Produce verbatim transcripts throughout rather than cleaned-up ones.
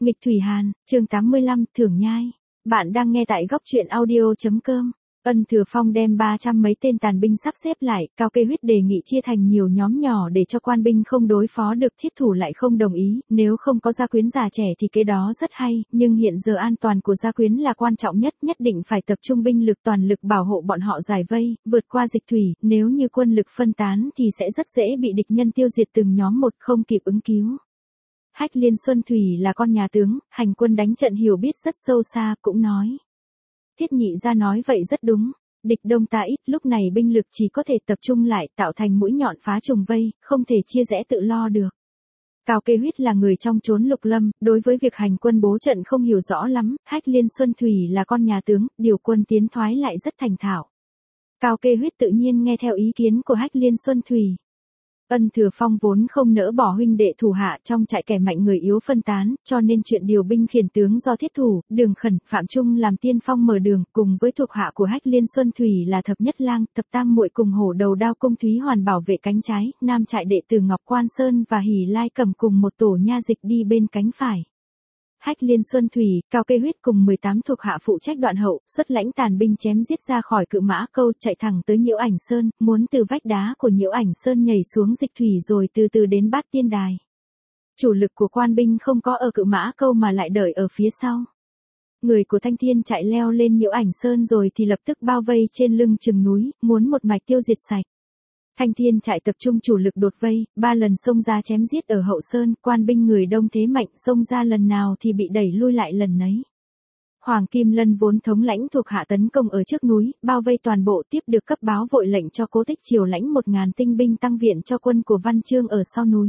Nghịch Thủy Hàn, chương tám mươi lăm, Thưởng Nhai. Bạn đang nghe tại góc truyện audio.com. Ân Thừa Phong đem ba trăm mấy tên tàn binh sắp xếp lại, Cao Kê Huyết đề nghị chia thành nhiều nhóm nhỏ để cho quan binh không đối phó được, thiết thủ lại không đồng ý, nếu không có gia quyến già trẻ thì cái đó rất hay, nhưng hiện giờ an toàn của gia quyến là quan trọng nhất, nhất định phải tập trung binh lực toàn lực bảo hộ bọn họ giải vây, vượt qua dịch thủy, nếu như quân lực phân tán thì sẽ rất dễ bị địch nhân tiêu diệt từng nhóm một không kịp ứng cứu. Hách Liên Xuân Thủy là con nhà tướng, hành quân đánh trận hiểu biết rất sâu xa, cũng nói. Thiết Nhị gia nói vậy rất đúng, địch đông ta ít, lúc này binh lực chỉ có thể tập trung lại tạo thành mũi nhọn phá trùng vây, không thể chia rẽ tự lo được. Cao Kê Huyết là người trong chốn lục lâm, đối với việc hành quân bố trận không hiểu rõ lắm, Hách Liên Xuân Thủy là con nhà tướng, điều quân tiến thoái lại rất thành thạo. Cao Kê Huyết tự nhiên nghe theo ý kiến của Hách Liên Xuân Thủy. Ân Thừa Phong vốn không nỡ bỏ huynh đệ thủ hạ trong trại kẻ mạnh người yếu phân tán, cho nên chuyện điều binh khiển tướng do Thiết Thủ, Đường Khẩn, Phạm Trung làm tiên phong mở đường, cùng với thuộc hạ của Hách Liên Xuân Thủy là Thập Nhất Lang, Thập Tam Muội cùng Hổ Đầu Đao Cung Thúy Hoàn bảo vệ cánh trái, nam trại đệ tử Ngọc Quan Sơn và Hỉ Lai cầm cùng một tổ nha dịch đi bên cánh phải. Hách Liên Xuân Thủy, Cao Kê Huyết cùng mười tám thuộc hạ phụ trách đoạn hậu, xuất lãnh tàn binh chém giết ra khỏi Cự Mã Câu, chạy thẳng tới Nhiễu Ảnh Sơn, muốn từ vách đá của Nhiễu Ảnh Sơn nhảy xuống dịch thủy rồi từ từ đến Bát Tiên Đài. Chủ lực của quan binh không có ở Cự Mã Câu mà lại đợi ở phía sau. Người của Thanh Thiên chạy leo lên Nhiễu Ảnh Sơn rồi thì lập tức bao vây trên lưng chừng núi, muốn một mạch tiêu diệt sạch. Thanh Thiên trại tập trung chủ lực đột vây, ba lần xông ra chém giết ở hậu sơn, quan binh người đông thế mạnh xông ra lần nào thì bị đẩy lui lại lần nấy. Hoàng Kim Lân vốn thống lãnh thuộc hạ tấn công ở trước núi, bao vây toàn bộ, tiếp được cấp báo vội lệnh cho Cố Tích Triều lãnh một ngàn tinh binh tăng viện cho quân của Văn Chương ở sau núi.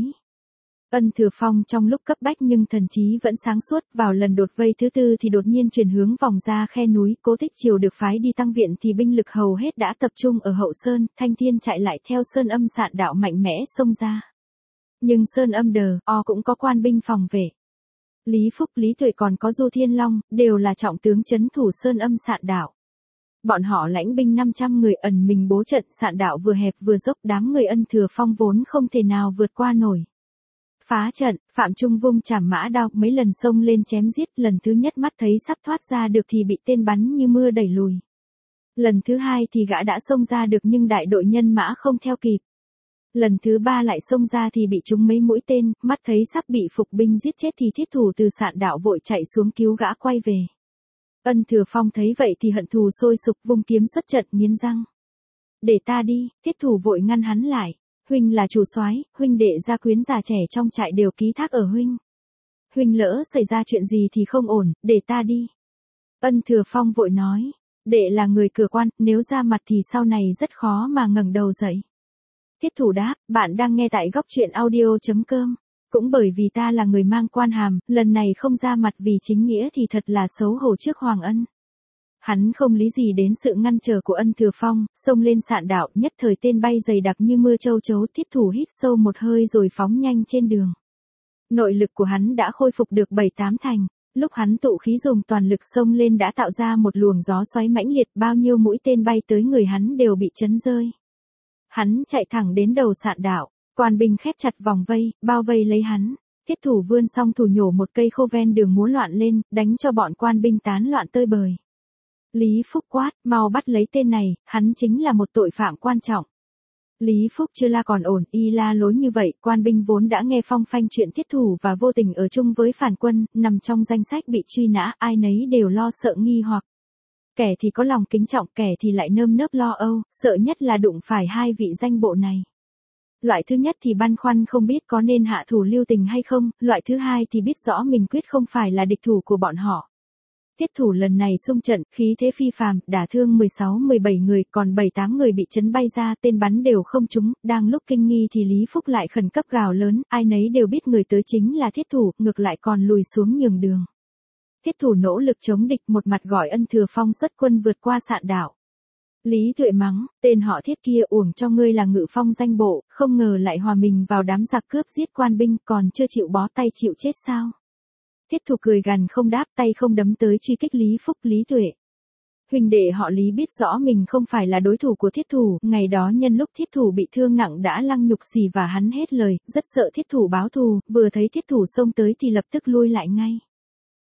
Ân Thừa Phong trong lúc cấp bách nhưng thần trí vẫn sáng suốt, vào lần đột vây thứ tư thì đột nhiên chuyển hướng vòng ra khe núi, Cố Tích Triều được phái đi tăng viện thì binh lực hầu hết đã tập trung ở hậu sơn, Thanh Thiên chạy lại theo sơn âm sạn đạo mạnh mẽ xông ra. Nhưng sơn âm đờ, o cũng có quan binh phòng vệ. Lý Phúc, Lý Tuệ còn có Du Thiên Long, đều là trọng tướng trấn thủ sơn âm sạn đạo. Bọn họ lãnh binh năm trăm người ẩn mình bố trận, sạn đạo vừa hẹp vừa dốc, đám người Ân Thừa Phong vốn không thể nào vượt qua nổi. Phá trận, Phạm Trung vung chảm mã đao, mấy lần xông lên chém giết, lần thứ nhất mắt thấy sắp thoát ra được thì bị tên bắn như mưa đẩy lùi. Lần thứ hai thì gã đã xông ra được nhưng đại đội nhân mã không theo kịp. Lần thứ ba lại xông ra thì bị trúng mấy mũi tên, mắt thấy sắp bị phục binh giết chết thì Thiết Thủ từ sạn đạo vội chạy xuống cứu gã quay về. Ân Thừa Phong thấy vậy thì hận thù sôi sục, vung kiếm xuất trận, nghiến răng. Để ta đi, Thiết Thủ vội ngăn hắn lại. Huynh là chủ soái, huynh đệ gia quyến già trẻ trong trại đều ký thác ở huynh. Huynh lỡ xảy ra chuyện gì thì không ổn, để ta đi. Ân Thừa Phong vội nói, đệ là người cửa quan, nếu ra mặt thì sau này rất khó mà ngẩng đầu dậy. Thiết Thủ đáp, bạn đang nghe tại góc truyện audio.com. Cũng bởi vì ta là người mang quan hàm, lần này không ra mặt vì chính nghĩa thì thật là xấu hổ trước Hoàng Ân. Hắn không lý gì đến sự ngăn trở của Ân Thừa Phong, xông lên sạn đạo, nhất thời tên bay dày đặc như mưa châu chấu, Thiết Thủ hít sâu một hơi rồi phóng nhanh trên đường. Nội lực của hắn đã khôi phục được bảy tám thành, lúc hắn tụ khí dùng toàn lực xông lên đã tạo ra một luồng gió xoáy mãnh liệt, bao nhiêu mũi tên bay tới người hắn đều bị chấn rơi. Hắn chạy thẳng đến đầu sạn đạo, quan binh khép chặt vòng vây, bao vây lấy hắn. Thiết Thủ vươn song thủ nhổ một cây khô ven đường múa loạn lên, đánh cho bọn quan binh tán loạn tơi bời. Lý Phúc quát, mau bắt lấy tên này, hắn chính là một tội phạm quan trọng. Lý Phúc chưa la còn ổn, y la lối như vậy, quan binh vốn đã nghe phong phanh chuyện Thiết Thủ và vô tình ở chung với phản quân, nằm trong danh sách bị truy nã, ai nấy đều lo sợ nghi hoặc. Kẻ thì có lòng kính trọng, kẻ thì lại nơm nớp lo âu, sợ nhất là đụng phải hai vị danh bộ này. Loại thứ nhất thì băn khoăn không biết có nên hạ thủ lưu tình hay không, loại thứ hai thì biết rõ mình quyết không phải là địch thủ của bọn họ. Thiết Thủ lần này xung trận, khí thế phi phàm, đả thương mười sáu mười bảy người, còn bảy tám người bị chấn bay ra, tên bắn đều không trúng, đang lúc kinh nghi thì Lý Phúc lại khẩn cấp gào lớn, ai nấy đều biết người tới chính là Thiết Thủ, ngược lại còn lùi xuống nhường đường. Thiết Thủ nỗ lực chống địch, một mặt gọi Ân Thừa Phong xuất quân vượt qua sạn đạo. Lý Tuệ mắng, tên họ Thiết kia uổng cho ngươi là ngự phong danh bộ, không ngờ lại hòa mình vào đám giặc cướp giết quan binh, còn chưa chịu bó tay chịu chết sao? Thiết Thủ cười gằn không đáp, tay không đấm tới truy kích Lý Phúc. Lý Tuệ. Huynh đệ họ Lý biết rõ mình không phải là đối thủ của Thiết Thủ, ngày đó nhân lúc Thiết Thủ bị thương nặng đã lăng nhục xỉ vả hắn hết lời, rất sợ Thiết Thủ báo thù, vừa thấy Thiết Thủ xông tới thì lập tức lui lại ngay.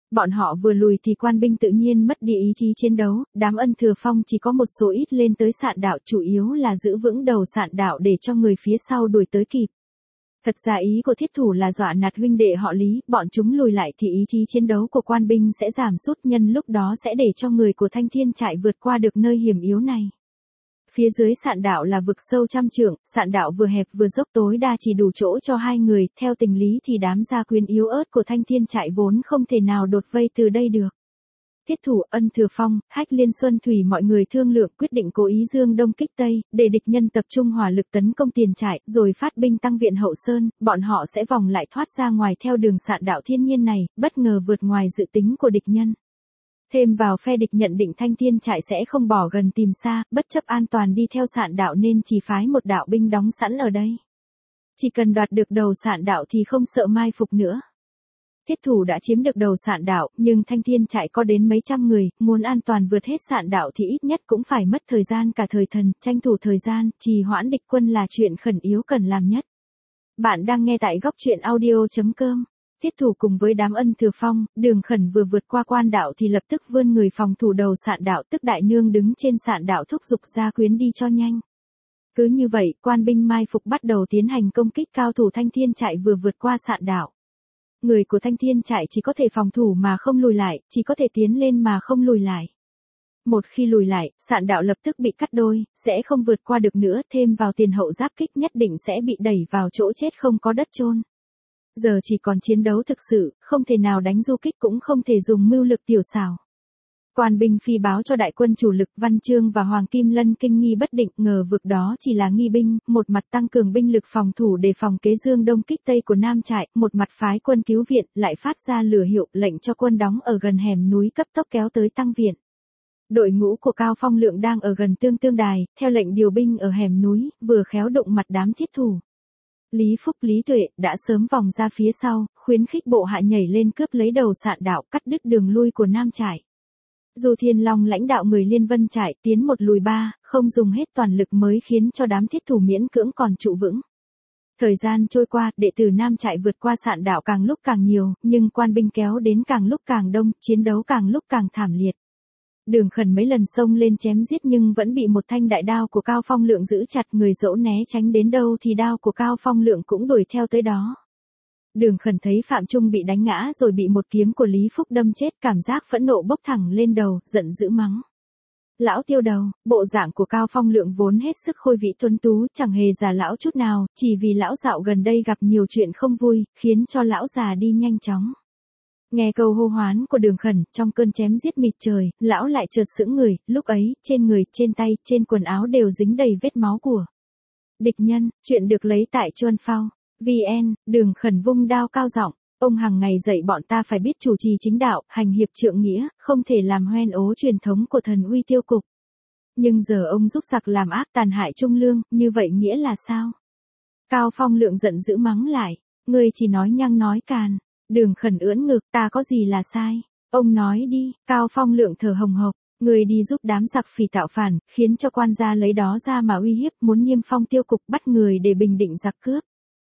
Bọn họ vừa lùi thì quan binh tự nhiên mất đi ý chí chiến đấu, đám Ân Thừa Phong chỉ có một số ít lên tới sạn đạo, chủ yếu là giữ vững đầu sạn đạo để cho người phía sau đuổi tới kịp. Thật ra ý của thiết thủ là dọa nạt huynh đệ họ Lý, bọn chúng lùi lại thì ý chí chiến đấu của quan binh sẽ giảm sút, nhân lúc đó sẽ để cho người của Thanh Thiên Trại vượt qua được nơi hiểm yếu này. Phía dưới sạn đạo là vực sâu trăm trượng, sạn đạo vừa hẹp vừa dốc, tối đa chỉ đủ chỗ cho hai người, theo tình lý thì đám gia quyến yếu ớt của Thanh Thiên Trại vốn không thể nào đột vây từ đây được. Thiết thủ, Ân Thừa Phong, Hách Liên Xuân Thủy mọi người thương lượng quyết định cố ý dương đông kích tây, để địch nhân tập trung hỏa lực tấn công tiền trại, rồi phát binh tăng viện hậu sơn, bọn họ sẽ vòng lại thoát ra ngoài theo đường sạn đạo thiên nhiên này, bất ngờ vượt ngoài dự tính của địch nhân. Thêm vào phe địch nhận định Thanh Thiên Trại sẽ không bỏ gần tìm xa, bất chấp an toàn đi theo sạn đạo nên chỉ phái một đạo binh đóng sẵn ở đây. Chỉ cần đoạt được đầu sạn đạo thì không sợ mai phục nữa. Thiết thủ đã chiếm được đầu sạn đạo, nhưng Thanh Thiên Trại có đến mấy trăm người, muốn an toàn vượt hết sạn đạo thì ít nhất cũng phải mất thời gian cả thời thần, tranh thủ thời gian, trì hoãn địch quân là chuyện khẩn yếu cần làm nhất. Bạn đang nghe tại góc truyện audio chấm com. Thiết thủ cùng với đám Ân Thừa Phong, Đường Khẩn vừa vượt qua quan đạo thì lập tức vươn người phòng thủ đầu sạn đạo, tức đại nương đứng trên sạn đạo thúc giục gia quyến đi cho nhanh. Cứ như vậy, quan binh mai phục bắt đầu tiến hành công kích cao thủ Thanh Thiên Trại vừa vượt qua sạn đạo. Người của Thanh Thiên Trại chỉ có thể phòng thủ mà không lùi lại, chỉ có thể tiến lên mà không lùi lại. Một khi lùi lại, sạn đạo lập tức bị cắt đôi, sẽ không vượt qua được nữa, thêm vào tiền hậu giáp kích nhất định sẽ bị đẩy vào chỗ chết không có đất chôn. Giờ chỉ còn chiến đấu thực sự, không thể nào đánh du kích cũng không thể dùng mưu lực tiểu xảo. Quan binh phi báo cho đại quân chủ lực Văn Chương và Hoàng Kim Lân kinh nghi bất định, ngờ vực đó chỉ là nghi binh, một mặt tăng cường binh lực phòng thủ để phòng kế dương đông kích tây của Nam Trại, một mặt phái quân cứu viện, lại phát ra lửa hiệu lệnh cho quân đóng ở gần hẻm núi cấp tốc kéo tới tăng viện. Đội ngũ của Cao Phong Lượng đang ở gần Tương Tương Đài, theo lệnh điều binh ở hẻm núi, vừa khéo đụng mặt đám thiết thủ. Lý Phúc Lý Tuệ đã sớm vòng ra phía sau, khuyến khích bộ hạ nhảy lên cướp lấy đầu sạn đạo, cắt đứt đường lui của Nam Trại. Dù Thiên Long lãnh đạo người Liên Vân Trại tiến một lùi ba, không dùng hết toàn lực mới khiến cho đám thiết thủ miễn cưỡng còn trụ vững. Thời gian trôi qua, đệ tử Nam Trại vượt qua sạn đạo càng lúc càng nhiều, nhưng quan binh kéo đến càng lúc càng đông, chiến đấu càng lúc càng thảm liệt. Đường Khẩn mấy lần xông lên chém giết nhưng vẫn bị một thanh đại đao của Cao Phong Lượng giữ chặt, người dẫu né tránh đến đâu thì đao của Cao Phong Lượng cũng đuổi theo tới đó. Đường Khẩn thấy Phạm Trung bị đánh ngã rồi bị một kiếm của Lý Phúc đâm chết, cảm giác phẫn nộ bốc thẳng lên đầu, giận dữ mắng. Lão tiêu đầu, bộ dạng của Cao Phong Lượng vốn hết sức khôi vĩ tuấn tú, chẳng hề già lão chút nào, chỉ vì lão dạo gần đây gặp nhiều chuyện không vui, khiến cho lão già đi nhanh chóng. Nghe câu hô hoán của Đường Khẩn, trong cơn chém giết mịt trời, lão lại chợt sững người, lúc ấy, trên người, trên tay, trên quần áo đều dính đầy vết máu của địch nhân. Chuyện được lấy tại Chuan Phao. vn, Đường Khẩn vung đao cao giọng, ông hàng ngày dạy bọn ta phải biết chủ trì chính đạo, hành hiệp trượng nghĩa, không thể làm hoen ố truyền thống của thần uy tiêu cục. Nhưng giờ ông giúp giặc làm ác tàn hại trung lương, như vậy nghĩa là sao? Cao Phong Lượng giận dữ mắng lại, ngươi chỉ nói nhăng nói càn. Đường Khẩn ưỡn ngực, ta có gì là sai? Ông nói đi. Cao Phong Lượng thở hồng hộc, người đi giúp đám giặc phỉ tạo phản, khiến cho quan gia lấy đó ra mà uy hiếp, muốn niêm phong tiêu cục, bắt người để bình định giặc cướp.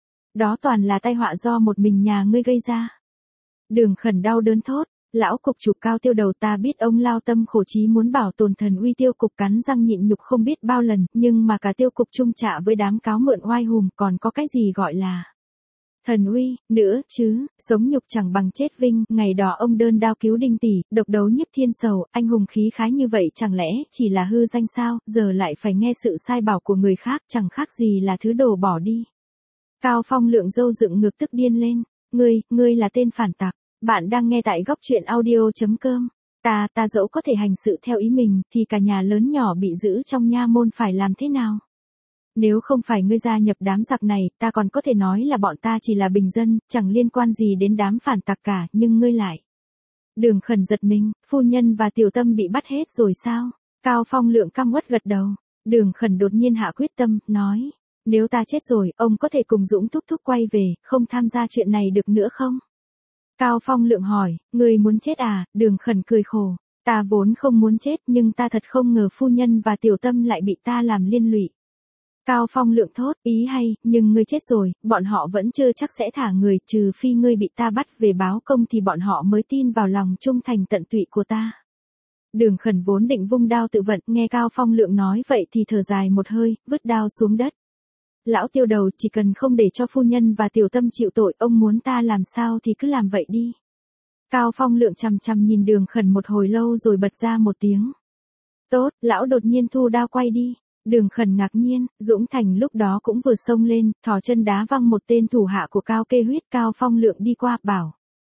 Đó toàn là tai họa do một mình nhà ngươi gây ra. Đường Khẩn đau đớn thốt, lão cục chủ Cao tiêu đầu, ta biết ông lao tâm khổ trí muốn bảo tồn thần uy tiêu cục, cắn răng nhịn nhục không biết bao lần, nhưng mà cả tiêu cục chung trả với đám cáo mượn oai hùm, còn có cái gì gọi là thần uy nữa chứ? Sống nhục chẳng bằng chết vinh. Ngày đó ông đơn đao cứu Đinh Tỷ, độc đấu nhiếp thiên sầu, anh hùng khí khái như vậy chẳng lẽ chỉ là hư danh sao? Giờ lại phải nghe sự sai bảo của người khác, chẳng khác gì là thứ đồ bỏ đi. Cao Phong Lượng râu dựng ngược tức điên lên. Ngươi, ngươi là tên phản tặc. Bạn đang nghe tại góc truyện audio chấm com. Ta, ta dẫu có thể hành sự theo ý mình, thì cả nhà lớn nhỏ bị giữ trong nha môn phải làm thế nào? Nếu không phải ngươi gia nhập đám giặc này, ta còn có thể nói là bọn ta chỉ là bình dân, chẳng liên quan gì đến đám phản tặc cả, nhưng ngươi lại. Đường Khẩn giật mình, phu nhân và tiểu tâm bị bắt hết rồi sao? Cao Phong Lượng căm uất gật đầu. Đường Khẩn đột nhiên hạ quyết tâm, nói, nếu ta chết rồi, ông có thể cùng Dũng thúc thúc quay về, không tham gia chuyện này được nữa không? Cao Phong Lượng hỏi, ngươi muốn chết à? Đường Khẩn cười khổ, ta vốn không muốn chết nhưng ta thật không ngờ phu nhân và tiểu tâm lại bị ta làm liên lụy. Cao Phong Lượng thốt, ý hay, nhưng ngươi chết rồi, bọn họ vẫn chưa chắc sẽ thả người, trừ phi ngươi bị ta bắt về báo công thì bọn họ mới tin vào lòng trung thành tận tụy của ta. Đường Khẩn vốn định vung đao tự vận, nghe Cao Phong Lượng nói vậy thì thở dài một hơi, vứt đao xuống đất. Lão Tiêu đầu, chỉ cần không để cho phu nhân và tiểu tâm chịu tội, ông muốn ta làm sao thì cứ làm vậy đi. Cao Phong Lượng chằm chằm nhìn Đường Khẩn một hồi lâu rồi bật ra một tiếng. Tốt, lão đột nhiên thu đao quay đi. Đường Khẩn ngạc nhiên, Dũng Thành lúc đó cũng vừa xông lên, thò chân đá văng một tên thủ hạ của Cao Kê Huyết. Cao Phong Lượng đi qua, bảo.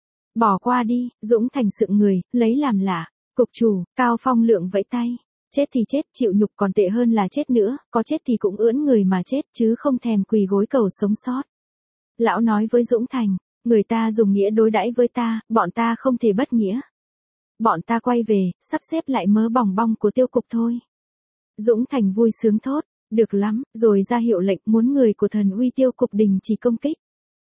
Bỏ qua đi. Dũng Thành sững người, lấy làm lạ. Cục chủ, Cao Phong Lượng vẫy tay. Chết thì chết, chịu nhục còn tệ hơn là chết nữa, có chết thì cũng ưỡn người mà chết chứ không thèm quỳ gối cầu sống sót. Lão nói với Dũng Thành, người ta dùng nghĩa đối đãi với ta, bọn ta không thể bất nghĩa. Bọn ta quay về, sắp xếp lại mớ bòng bong của tiêu cục thôi. Dũng Thành vui sướng thốt, được lắm, rồi ra hiệu lệnh muốn người của thần uy tiêu cục đình chỉ công kích.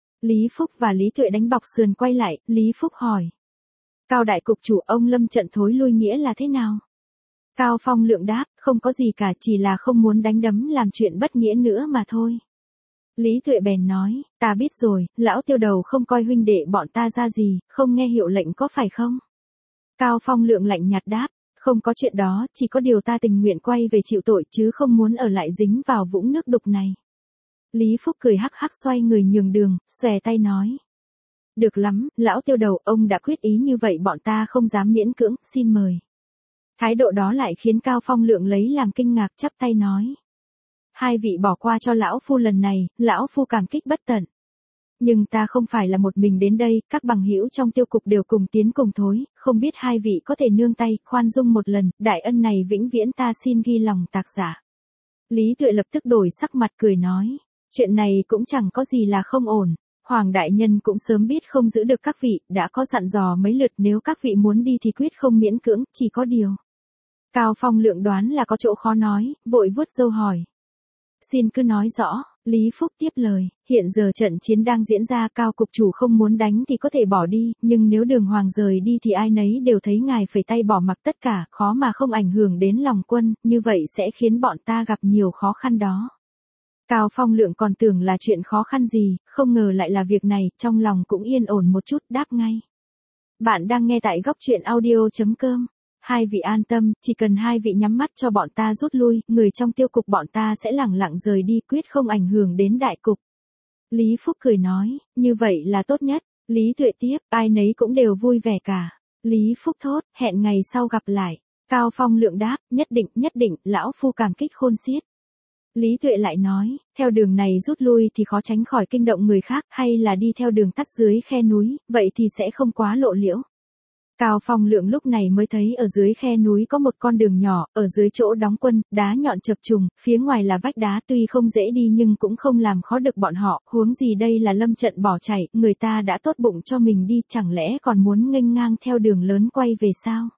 Lý Phúc và Lý Tuệ đánh bọc sườn quay lại, Lý Phúc hỏi. Cao đại cục chủ, ông lâm trận thối lui nghĩa là thế nào? Cao Phong Lượng đáp, không có gì cả, chỉ là không muốn đánh đấm làm chuyện bất nghĩa nữa mà thôi. Lý Tuệ bèn nói, ta biết rồi, lão Tiêu đầu không coi huynh đệ bọn ta ra gì, không nghe hiệu lệnh có phải không? Cao Phong Lượng lạnh nhạt đáp, không có chuyện đó, chỉ có điều ta tình nguyện quay về chịu tội chứ không muốn ở lại dính vào vũng nước đục này. Lý Phúc cười hắc hắc xoay người nhường đường, xòe tay nói. Được lắm, lão Tiêu đầu, ông đã quyết ý như vậy bọn ta không dám miễn cưỡng, xin mời. Thái độ đó lại khiến Cao Phong Lượng lấy làm kinh ngạc, chắp tay nói. Hai vị bỏ qua cho lão phu lần này, lão phu cảm kích bất tận. Nhưng ta không phải là một mình đến đây, các bằng hữu trong tiêu cục đều cùng tiến cùng thối, không biết hai vị có thể nương tay, khoan dung một lần, đại ân này vĩnh viễn ta xin ghi lòng tạc giả. Lý Tuệ lập tức đổi sắc mặt cười nói, chuyện này cũng chẳng có gì là không ổn, Hoàng đại nhân cũng sớm biết không giữ được các vị, đã có dặn dò mấy lượt nếu các vị muốn đi thì quyết không miễn cưỡng, chỉ có điều. Cao Phong Lượng đoán là có chỗ khó nói, vội vuốt râu hỏi. Xin cứ nói rõ, Lý Phúc tiếp lời, hiện giờ trận chiến đang diễn ra, Cao cục chủ không muốn đánh thì có thể bỏ đi, nhưng nếu Đường Hoàng rời đi thì ai nấy đều thấy ngài phẩy tay bỏ mặc tất cả, khó mà không ảnh hưởng đến lòng quân, như vậy sẽ khiến bọn ta gặp nhiều khó khăn đó. Cao Phong Lượng còn tưởng là chuyện khó khăn gì, không ngờ lại là việc này, trong lòng cũng yên ổn một chút, đáp ngay. Bạn đang nghe tại góc truyện audio chấm com. Hai vị an tâm, chỉ cần hai vị nhắm mắt cho bọn ta rút lui, người trong tiêu cục bọn ta sẽ lẳng lặng rời đi, quyết không ảnh hưởng đến đại cục. Lý Phúc cười nói, như vậy là tốt nhất. Lý Tuệ tiếp, ai nấy cũng đều vui vẻ cả. Lý Phúc thốt, hẹn ngày sau gặp lại. Cao Phong Lượng đáp, nhất định, nhất định, lão phu cảm kích khôn xiết. Lý Tuệ lại nói, theo đường này rút lui thì khó tránh khỏi kinh động người khác, hay là đi theo đường tắt dưới khe núi, vậy thì sẽ không quá lộ liễu. Cao Phong Lượng lúc này mới thấy ở dưới khe núi có một con đường nhỏ, ở dưới chỗ đóng quân, đá nhọn chập trùng, phía ngoài là vách đá tuy không dễ đi nhưng cũng không làm khó được bọn họ, huống gì đây là lâm trận bỏ chạy, người ta đã tốt bụng cho mình đi, chẳng lẽ còn muốn nghênh ngang theo đường lớn quay về sao?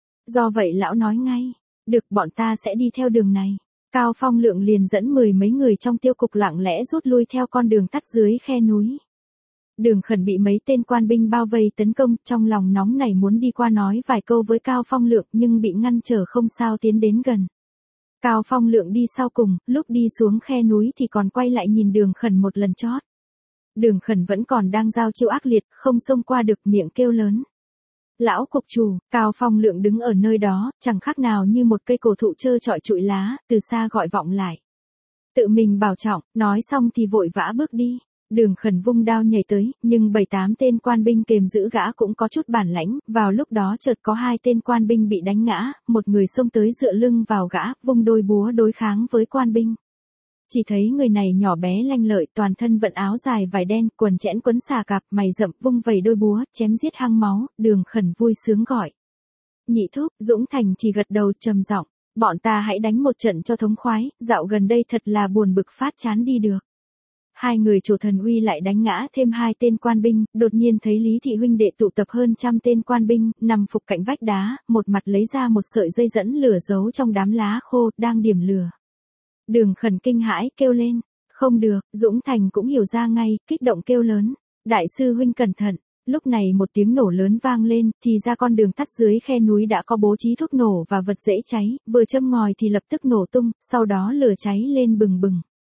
Do vậy lão nói ngay, được bọn ta sẽ đi theo đường này. Cao Phong Lượng liền dẫn mười mấy người trong tiêu cục lặng lẽ rút lui theo con đường tắt dưới khe núi. Đường Khẩn bị mấy tên quan binh bao vây tấn công, trong lòng nóng nảy muốn đi qua nói vài câu với Cao Phong Lượng nhưng bị ngăn trở không sao tiến đến gần. Cao Phong Lượng đi sau cùng, lúc đi xuống khe núi thì còn quay lại nhìn Đường Khẩn một lần chót. Đường Khẩn vẫn còn đang giao chiêu ác liệt, không xông qua được, miệng kêu lớn. Lão cục chủ, Cao Phong Lượng đứng ở nơi đó, chẳng khác nào như một cây cổ thụ trơ trọi trụi lá, từ xa gọi vọng lại. Tự mình bảo trọng, nói xong thì vội vã bước đi. Đường Khẩn vung đao nhảy tới, nhưng bảy tám tên quan binh kềm giữ gã cũng có chút bản lãnh, vào lúc đó chợt có hai tên quan binh bị đánh ngã, một người xông tới dựa lưng vào gã, vung đôi búa đối kháng với quan binh. Chỉ thấy người này nhỏ bé lanh lợi, toàn thân vận áo dài vải đen, quần chẽn quấn xà cạp, mày rậm, vung vẩy đôi búa, chém giết hăng máu, Đường Khẩn vui sướng gọi. Nhị thúc, Dũng Thành chỉ gật đầu trầm giọng, bọn ta hãy đánh một trận cho thống khoái, dạo gần đây thật là buồn bực phát chán đi được. Hai người chủ thần uy lại đánh ngã thêm hai tên quan binh, đột nhiên thấy Lý Thị huynh đệ tụ tập hơn trăm tên quan binh, nằm phục cạnh vách đá, một mặt lấy ra một sợi dây dẫn lửa giấu trong đám lá khô, đang điểm lửa. Đường Khẩn kinh hãi kêu lên, không được, Dũng Thành cũng hiểu ra ngay, kích động kêu lớn, đại sư huynh cẩn thận. Lúc này một tiếng nổ lớn vang lên, thì ra con đường tắt dưới khe núi đã có bố trí thuốc nổ và vật dễ cháy, vừa châm ngòi thì lập tức nổ tung, sau đó lửa cháy lên bừng bừng.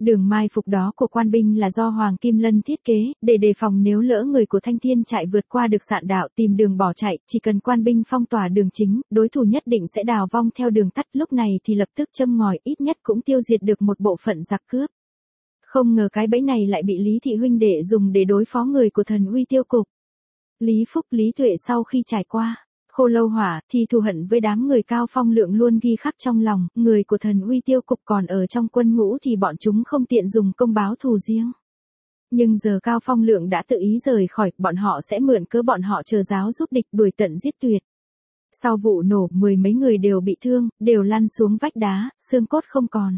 Đường mai phục đó của quan binh là do Hoàng Kim Lân thiết kế, để đề phòng nếu lỡ người của Thanh Thiên Trại vượt qua được sạn đạo tìm đường bỏ chạy, chỉ cần quan binh phong tỏa đường chính, đối thủ nhất định sẽ đào vong theo đường tắt, lúc này thì lập tức châm ngòi, ít nhất cũng tiêu diệt được một bộ phận giặc cướp. Không ngờ cái bẫy này lại bị Lý Thị huynh đệ dùng để đối phó người của Thần Uy Tiêu Cục. Lý Phúc Lý Tuệ sau khi trải qua Khô Lâu Hỏa thì thù hận với đám người Cao Phong Lượng luôn ghi khắc trong lòng, người của Thần Uy Tiêu Cục còn ở trong quân ngũ thì bọn chúng không tiện dùng công báo thù riêng. Nhưng giờ Cao Phong Lượng đã tự ý rời khỏi, bọn họ sẽ mượn cớ bọn họ chờ giáo giúp địch đuổi tận giết tuyệt. Sau vụ nổ, mười mấy người đều bị thương, đều lăn xuống vách đá, xương cốt không còn.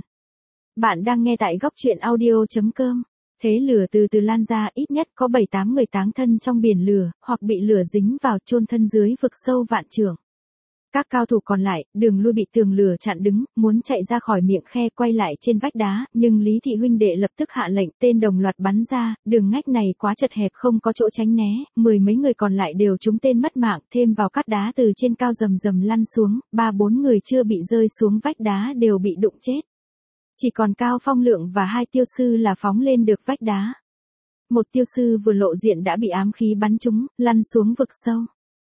Bạn đang nghe tại góc truyện audio chấm com. Thế lửa từ từ lan ra, ít nhất có bảy tám người táng thân trong biển lửa, hoặc bị lửa dính vào chôn thân dưới vực sâu vạn trượng. Các cao thủ còn lại, đường lui bị tường lửa chặn đứng, muốn chạy ra khỏi miệng khe quay lại trên vách đá, nhưng Lý Thị huynh đệ lập tức hạ lệnh, tên đồng loạt bắn ra, đường ngách này quá chật hẹp không có chỗ tránh né, mười mấy người còn lại đều trúng tên mất mạng, thêm vào cát đá từ trên cao rầm rầm lăn xuống, ba bốn người chưa bị rơi xuống vách đá đều bị đụng chết. Chỉ còn Cao Phong Lượng và hai tiêu sư là phóng lên được vách đá. Một tiêu sư vừa lộ diện đã bị ám khí bắn trúng, lăn xuống vực sâu.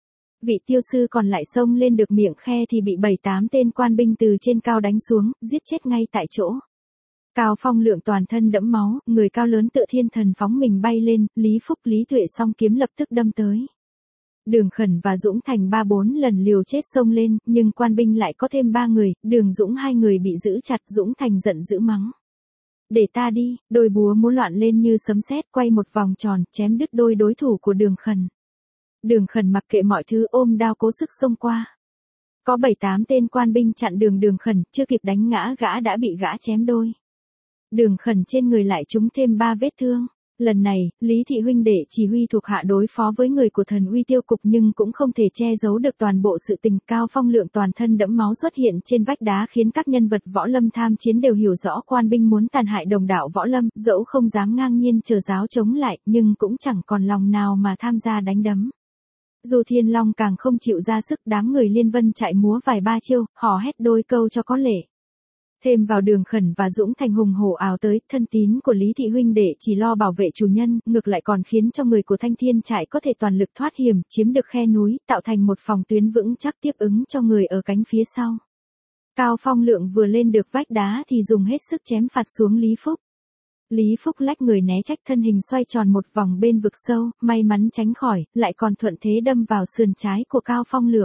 Vị tiêu sư còn lại xông lên được miệng khe thì bị bảy tám tên quan binh từ trên cao đánh xuống, giết chết ngay tại chỗ. Cao Phong Lượng toàn thân đẫm máu, người cao lớn tựa thiên thần phóng mình bay lên, Lý Phúc Lý Tuệ song kiếm lập tức đâm tới. Đường Khẩn và Dũng Thành ba bốn lần liều chết xông lên, nhưng quan binh lại có thêm ba người, Đường Dũng hai người bị giữ chặt, Dũng Thành giận dữ mắng. Để ta đi, đôi búa múa loạn lên như sấm sét quay một vòng tròn, chém đứt đôi đối thủ của Đường Khẩn. Đường Khẩn mặc kệ mọi thứ ôm đao cố sức xông qua. Có bảy tám tên quan binh chặn đường Đường Khẩn, chưa kịp đánh ngã gã đã bị gã chém đôi. Đường Khẩn trên người lại trúng thêm ba vết thương. Lần này, Lý Thị huynh đệ chỉ huy thuộc hạ đối phó với người của Thần Uy Tiêu Cục nhưng cũng không thể che giấu được toàn bộ sự tình. Cao Phong Lượng toàn thân đẫm máu xuất hiện trên vách đá khiến các nhân vật võ lâm tham chiến đều hiểu rõ quan binh muốn tàn hại đồng đạo võ lâm, dẫu không dám ngang nhiên chờ giáo chống lại, nhưng cũng chẳng còn lòng nào mà tham gia đánh đấm. Dù Thiên Long càng không chịu ra sức, đám người Liên Vân chạy múa vài ba chiêu, hò hét đôi câu cho có lệ. Thêm vào Đường Khẩn và Dũng Thành hùng hổ ào tới, thân tín của Lý Thị huynh đệ chỉ lo bảo vệ chủ nhân, ngược lại còn khiến cho người của Thanh Thiên Trại có thể toàn lực thoát hiểm, chiếm được khe núi, tạo thành một phòng tuyến vững chắc tiếp ứng cho người ở cánh phía sau. Cao Phong Lượng vừa lên được vách đá thì dùng hết sức chém phạt xuống Lý Phúc. Lý Phúc lách người né trách, thân hình xoay tròn một vòng bên vực sâu, may mắn tránh khỏi, lại còn thuận thế đâm vào sườn trái của Cao Phong Lượng.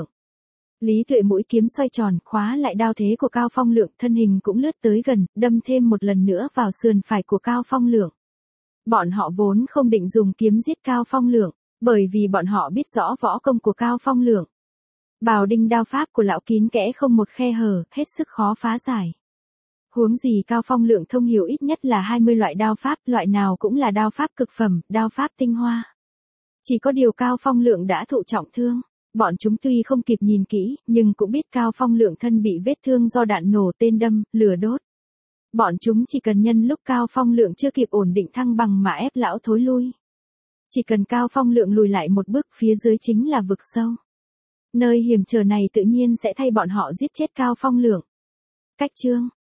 Lý Tuệ mũi kiếm xoay tròn, khóa lại đao thế của Cao Phong Lượng, thân hình cũng lướt tới gần, đâm thêm một lần nữa vào sườn phải của Cao Phong Lượng. Bọn họ vốn không định dùng kiếm giết Cao Phong Lượng, bởi vì bọn họ biết rõ võ công của Cao Phong Lượng. Bào đinh đao pháp của lão kín kẽ không một khe hở, hết sức khó phá giải. Huống gì Cao Phong Lượng thông hiểu ít nhất là hai mươi loại đao pháp, loại nào cũng là đao pháp cực phẩm, đao pháp tinh hoa. Chỉ có điều Cao Phong Lượng đã thụ trọng thương. Bọn chúng tuy không kịp nhìn kỹ, nhưng cũng biết Cao Phong Lượng thân bị vết thương do đạn nổ, tên đâm, lửa đốt. Bọn chúng chỉ cần nhân lúc Cao Phong Lượng chưa kịp ổn định thăng bằng mà ép lão thối lui. Chỉ cần Cao Phong Lượng lùi lại một bước, phía dưới chính là vực sâu. Nơi hiểm trở này tự nhiên sẽ thay bọn họ giết chết Cao Phong Lượng. Cách chương